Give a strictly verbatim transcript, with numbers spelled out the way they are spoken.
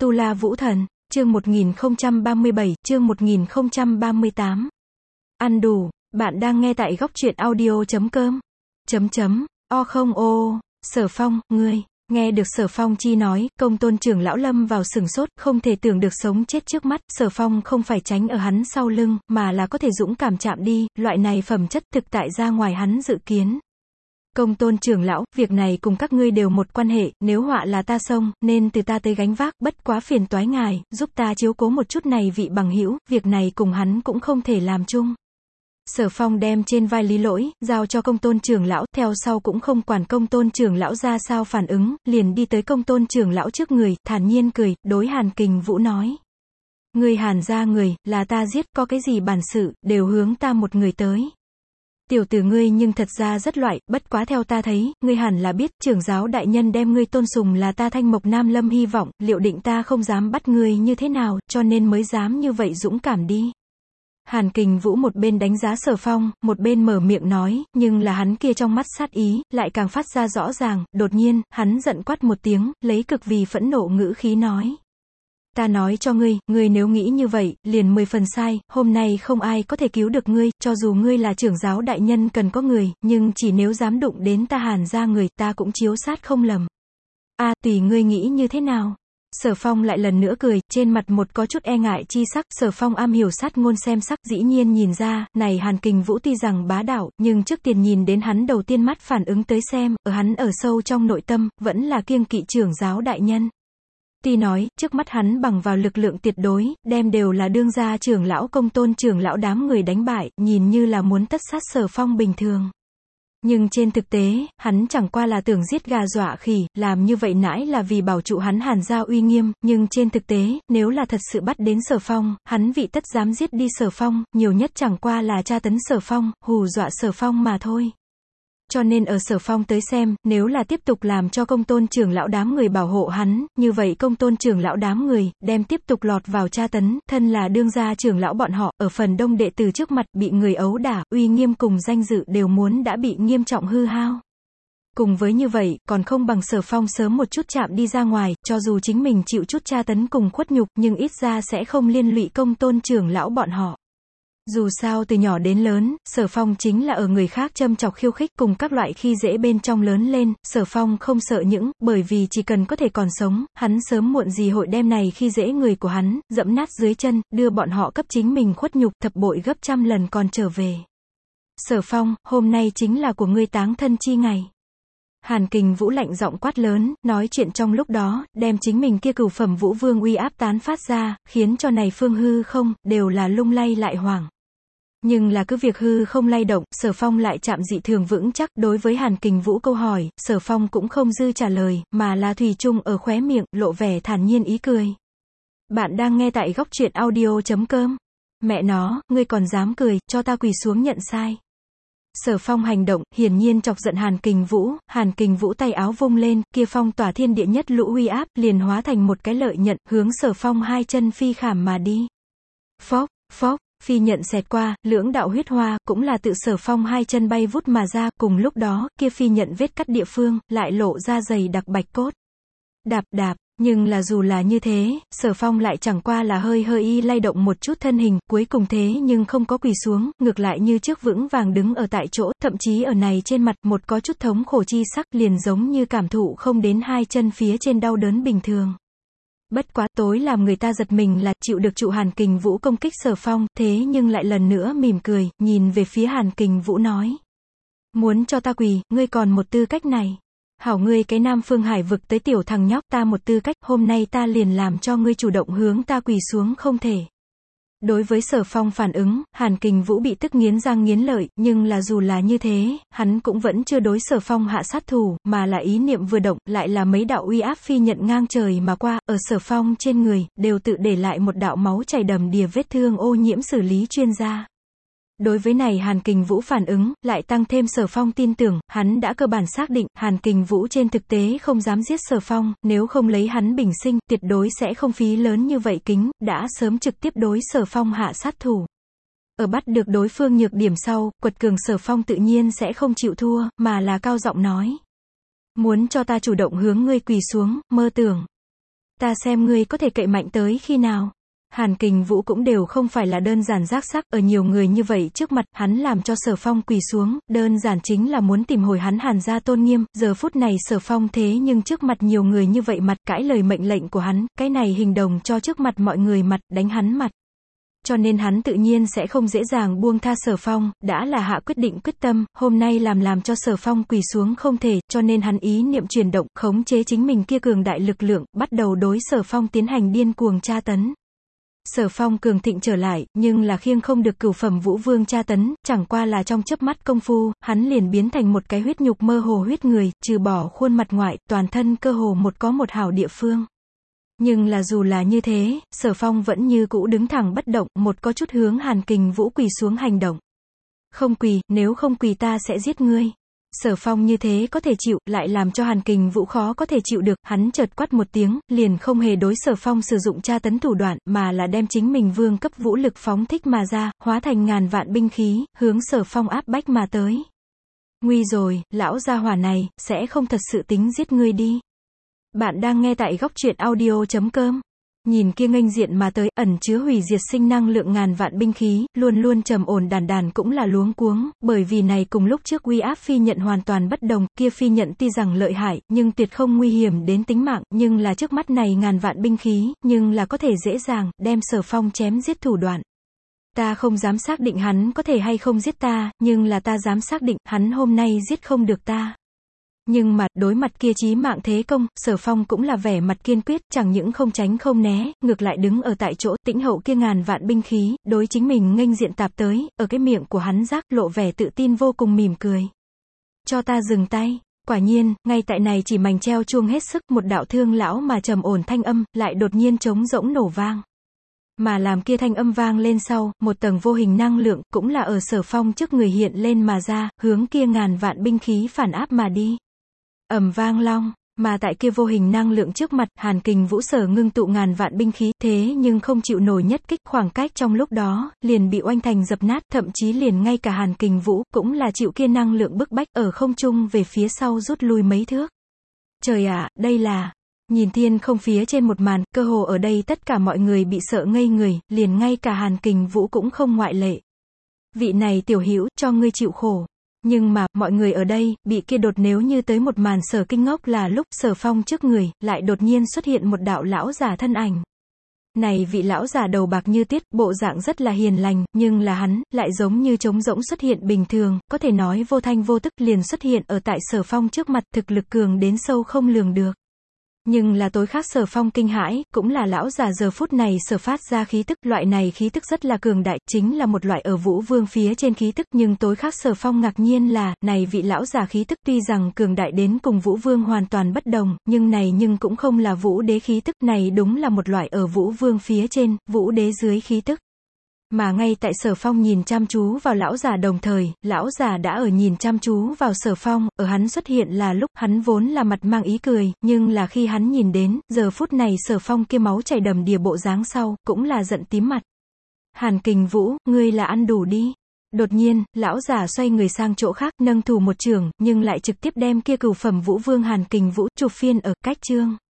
Tu La Vũ Thần, chương một nghìn không trăm ba mươi bảy, chương một nghìn không trăm ba mươi tám. Ăn đủ, bạn đang nghe tại góc truyện audio chấm com. Chấm chấm, o không ô, Sở Phong, ngươi, nghe được Sở Phong chi nói, Công Tôn trưởng lão lâm vào sừng sốt, không thể tưởng được sống chết trước mắt, Sở Phong không phải tránh ở hắn sau lưng, mà là có thể dũng cảm chạm đi, loại này phẩm chất thực tại ra ngoài hắn dự kiến. Công Tôn trưởng lão, việc này cùng các ngươi đều một quan hệ, nếu họa là ta xông, nên từ ta tới gánh vác, bất quá phiền toái ngài, giúp ta chiếu cố một chút này vị bằng hữu, việc này cùng hắn cũng không thể làm chung. Sở Phong đem trên vai Lý Lỗi, giao cho Công Tôn trưởng lão, theo sau cũng không quản Công Tôn trưởng lão ra sao phản ứng, liền đi tới Công Tôn trưởng lão trước người, thản nhiên cười, đối Hàn Kình Vũ nói. Ngươi Hàn gia người, là ta giết, có cái gì bản sự, đều hướng ta một người tới. Tiểu tử ngươi nhưng thật ra rất loại, bất quá theo ta thấy, ngươi hẳn là biết, trưởng giáo đại nhân đem ngươi tôn sùng là ta Thanh Mộc Nam Lâm hy vọng, liệu định ta không dám bắt ngươi như thế nào, cho nên mới dám như vậy dũng cảm đi. Hàn Kình Vũ một bên đánh giá Sở Phong, một bên mở miệng nói, nhưng là hắn kia trong mắt sát ý, lại càng phát ra rõ ràng, đột nhiên, hắn giận quát một tiếng, lấy cực vì phẫn nộ ngữ khí nói. Ta nói cho ngươi, ngươi nếu nghĩ như vậy, liền mười phần sai, hôm nay không ai có thể cứu được ngươi, cho dù ngươi là trưởng giáo đại nhân cần có người, nhưng chỉ nếu dám đụng đến ta Hàn gia người, ta cũng chiếu sát không lầm. A, à, tùy ngươi nghĩ như thế nào? Sở Phong lại lần nữa cười, trên mặt một có chút e ngại chi sắc, Sở Phong am hiểu sát ngôn xem sắc, dĩ nhiên nhìn ra, này Hàn Kình Vũ tuy rằng bá đạo, nhưng trước tiên nhìn đến hắn đầu tiên mắt phản ứng tới xem, ở hắn ở sâu trong nội tâm, vẫn là kiêng kỵ trưởng giáo đại nhân. Tuy nói, trước mắt hắn bằng vào lực lượng tuyệt đối, đem đều là đương gia trưởng lão Công Tôn trưởng lão đám người đánh bại, nhìn như là muốn tất sát Sở Phong bình thường. Nhưng trên thực tế, hắn chẳng qua là tưởng giết gà dọa khỉ, làm như vậy nãi là vì bảo trụ hắn Hàn gia uy nghiêm, nhưng trên thực tế, nếu là thật sự bắt đến Sở Phong, hắn vị tất dám giết đi Sở Phong, nhiều nhất chẳng qua là tra tấn Sở Phong, hù dọa Sở Phong mà thôi. Cho nên ở Sở Phong tới xem, nếu là tiếp tục làm cho Công Tôn trưởng lão đám người bảo hộ hắn, như vậy Công Tôn trưởng lão đám người, đem tiếp tục lọt vào tra tấn, thân là đương gia trưởng lão bọn họ, ở phần đông đệ tử trước mặt, bị người ấu đả, uy nghiêm cùng danh dự đều muốn đã bị nghiêm trọng hư hao. Cùng với như vậy, còn không bằng Sở Phong sớm một chút chạm đi ra ngoài, cho dù chính mình chịu chút tra tấn cùng khuất nhục, nhưng ít ra sẽ không liên lụy Công Tôn trưởng lão bọn họ. Dù sao từ nhỏ đến lớn, Sở Phong chính là ở người khác châm chọc khiêu khích cùng các loại khi dễ bên trong lớn lên, Sở Phong không sợ những, bởi vì chỉ cần có thể còn sống, hắn sớm muộn gì hội đem này khi dễ người của hắn, dẫm nát dưới chân, đưa bọn họ cấp chính mình khuất nhục thập bội gấp trăm lần còn trở về. Sở Phong, hôm nay chính là của ngươi táng thân chi ngày. Hàn Kình Vũ lạnh giọng quát lớn, nói chuyện trong lúc đó, đem chính mình kia cửu phẩm vũ vương uy áp tán phát ra, khiến cho này phương hư không, đều là lung lay lại hoảng. Nhưng là cứ việc hư không lay động, Sở Phong lại chạm dị thường vững chắc, đối với Hàn Kình Vũ câu hỏi, Sở Phong cũng không dư trả lời, mà là thủy chung ở khóe miệng, lộ vẻ thản nhiên ý cười. Bạn đang nghe tại góc truyện audio chấm com. Mẹ nó, ngươi còn dám cười, cho ta quỳ xuống nhận sai. Sở Phong hành động, hiển nhiên chọc giận Hàn Kình Vũ, Hàn Kình Vũ tay áo vung lên, kia phong tỏa thiên địa nhất lũ uy áp, liền hóa thành một cái lợi nhận, hướng Sở Phong hai chân phi khảm mà đi. Phốc, phốc, phi nhận xẹt qua, lưỡng đạo huyết hoa, cũng là tự Sở Phong hai chân bay vút mà ra, cùng lúc đó, kia phi nhận vết cắt địa phương, lại lộ ra dày đặc bạch cốt. Đạp đạp. Nhưng là dù là như thế, Sở Phong lại chẳng qua là hơi hơi y lay động một chút thân hình, cuối cùng thế nhưng không có quỳ xuống, ngược lại như trước vững vàng đứng ở tại chỗ, thậm chí ở này trên mặt một có chút thống khổ chi sắc, liền giống như cảm thụ không đến hai chân phía trên đau đớn bình thường. Bất quá tối làm người ta giật mình là chịu được trụ Hàn Kình Vũ công kích Sở Phong, thế nhưng lại lần nữa mỉm cười, nhìn về phía Hàn Kình Vũ nói. Muốn cho ta quỳ, ngươi còn một tư cách này. Hảo ngươi cái Nam Phương Hải vực tới tiểu thằng nhóc ta một tư cách, hôm nay ta liền làm cho ngươi chủ động hướng ta quỳ xuống không thể. Đối với Sở Phong phản ứng, Hàn Kình Vũ bị tức nghiến răng nghiến lợi, nhưng là dù là như thế, hắn cũng vẫn chưa đối Sở Phong hạ sát thủ, mà là ý niệm vừa động, lại là mấy đạo uy áp phi nhận ngang trời mà qua, ở Sở Phong trên người, đều tự để lại một đạo máu chảy đầm đìa vết thương ô nhiễm xử lý chuyên gia. Đối với này Hàn Kình Vũ phản ứng, lại tăng thêm Sở Phong tin tưởng, hắn đã cơ bản xác định, Hàn Kình Vũ trên thực tế không dám giết Sở Phong, nếu không lấy hắn bình sinh, tuyệt đối sẽ không phí lớn như vậy kính, đã sớm trực tiếp đối Sở Phong hạ sát thủ. Ở bắt được đối phương nhược điểm sau, quật cường Sở Phong tự nhiên sẽ không chịu thua, mà là cao giọng nói. Muốn cho ta chủ động hướng ngươi quỳ xuống, mơ tưởng. Ta xem ngươi có thể cậy mạnh tới khi nào. Hàn Kình Vũ cũng đều không phải là đơn giản rác sắc, ở nhiều người như vậy trước mặt, hắn làm cho Sở Phong quỳ xuống, đơn giản chính là muốn tìm hồi hắn Hàn gia tôn nghiêm, giờ phút này Sở Phong thế nhưng trước mặt nhiều người như vậy mặt, cãi lời mệnh lệnh của hắn, cái này hình đồng cho trước mặt mọi người mặt, đánh hắn mặt. Cho nên hắn tự nhiên sẽ không dễ dàng buông tha Sở Phong, đã là hạ quyết định quyết tâm, hôm nay làm làm cho Sở Phong quỳ xuống không thể, cho nên hắn ý niệm chuyển động, khống chế chính mình kia cường đại lực lượng, bắt đầu đối Sở Phong tiến hành điên cuồng tra tấn. Sở Phong cường thịnh trở lại, nhưng là khiêng không được cửu phẩm vũ vương tra tấn, chẳng qua là trong chớp mắt công phu, hắn liền biến thành một cái huyết nhục mơ hồ huyết người, trừ bỏ khuôn mặt ngoại, toàn thân cơ hồ một có một hảo địa phương. Nhưng là dù là như thế, Sở Phong vẫn như cũ đứng thẳng bất động, một có chút hướng Hàn Kình Vũ quỳ xuống hành động. Không quỳ, nếu không quỳ ta sẽ giết ngươi. Sở Phong như thế có thể chịu, lại làm cho Hàn Kình Vũ khó có thể chịu được, hắn chợt quát một tiếng, liền không hề đối Sở Phong sử dụng tra tấn thủ đoạn, mà là đem chính mình vương cấp vũ lực phóng thích mà ra, hóa thành ngàn vạn binh khí, hướng Sở Phong áp bách mà tới. Nguy rồi, lão gia hỏa này, sẽ không thật sự tính giết ngươi đi. Bạn đang nghe tại góc truyện audio chấm com. Nhìn kia nghênh diện mà tới, ẩn chứa hủy diệt sinh năng lượng ngàn vạn binh khí, luôn luôn trầm ổn đàn đàn cũng là luống cuống, bởi vì này cùng lúc trước uy áp phi nhận hoàn toàn bất đồng, kia phi nhận tuy rằng lợi hại, nhưng tuyệt không nguy hiểm đến tính mạng, nhưng là trước mắt này ngàn vạn binh khí, nhưng là có thể dễ dàng, đem Sở Phong chém giết thủ đoạn. Ta không dám xác định hắn có thể hay không giết ta, nhưng là ta dám xác định, hắn hôm nay giết không được ta. Nhưng mà, đối mặt kia chí mạng thế công, Sở Phong cũng là vẻ mặt kiên quyết, chẳng những không tránh không né, ngược lại đứng ở tại chỗ, tĩnh hậu kia ngàn vạn binh khí, đối chính mình nghênh diện tạp tới, ở cái miệng của hắn rác lộ vẻ tự tin vô cùng mỉm cười. Cho ta dừng tay. Quả nhiên, ngay tại này chỉ mảnh treo chuông hết sức, một đạo thương lão mà trầm ổn thanh âm, lại đột nhiên trống rỗng nổ vang. Mà làm kia thanh âm vang lên sau, một tầng vô hình năng lượng, cũng là ở Sở Phong trước người hiện lên mà ra, hướng kia ngàn vạn binh khí phản áp mà đi. Ầm vang long, mà tại kia vô hình năng lượng trước mặt, Hàn Kình Vũ sở ngưng tụ ngàn vạn binh khí, thế nhưng không chịu nổi nhất kích, khoảng cách trong lúc đó, liền bị oanh thành dập nát, thậm chí liền ngay cả Hàn Kình Vũ, cũng là chịu kia năng lượng bức bách, ở không trung về phía sau rút lui mấy thước. Trời ạ, đây là... Nhìn thiên không phía trên một màn, cơ hồ ở đây tất cả mọi người bị sợ ngây người, liền ngay cả Hàn Kình Vũ cũng không ngoại lệ. Vị này tiểu hữu, cho ngươi chịu khổ. Nhưng mà, mọi người ở đây, bị kia đột nếu như tới một màn sở kinh ngốc là lúc Sở Phong trước người, lại đột nhiên xuất hiện một đạo lão giả thân ảnh. Này vị lão giả đầu bạc như tiết, bộ dạng rất là hiền lành, nhưng là hắn, lại giống như trống rỗng xuất hiện bình thường, có thể nói vô thanh vô tức liền xuất hiện ở tại Sở Phong trước mặt, thực lực cường đến sâu không lường được. Nhưng là tối khác Sở Phong kinh hãi, cũng là lão già giờ phút này sở phát ra khí tức, loại này khí tức rất là cường đại, chính là một loại ở Vũ Vương phía trên khí tức, nhưng tối khác Sở Phong ngạc nhiên là, này vị lão già khí tức tuy rằng cường đại đến cùng Vũ Vương hoàn toàn bất đồng, nhưng này nhưng cũng không là Vũ Đế khí tức, này đúng là một loại ở Vũ Vương phía trên, Vũ Đế dưới khí tức. Mà ngay tại Sở Phong nhìn chăm chú vào lão già đồng thời, lão già đã ở nhìn chăm chú vào Sở Phong, ở hắn xuất hiện là lúc hắn vốn là mặt mang ý cười, nhưng là khi hắn nhìn đến, giờ phút này Sở Phong kia máu chảy đầm đìa bộ dáng sau, cũng là giận tím mặt. Hàn Kình Vũ, ngươi là ăn đủ đi. Đột nhiên, lão già xoay người sang chỗ khác, nâng thủ một trường, nhưng lại trực tiếp đem kia cửu phẩm Vũ Vương Hàn Kình Vũ chụp phiên ở cách chương.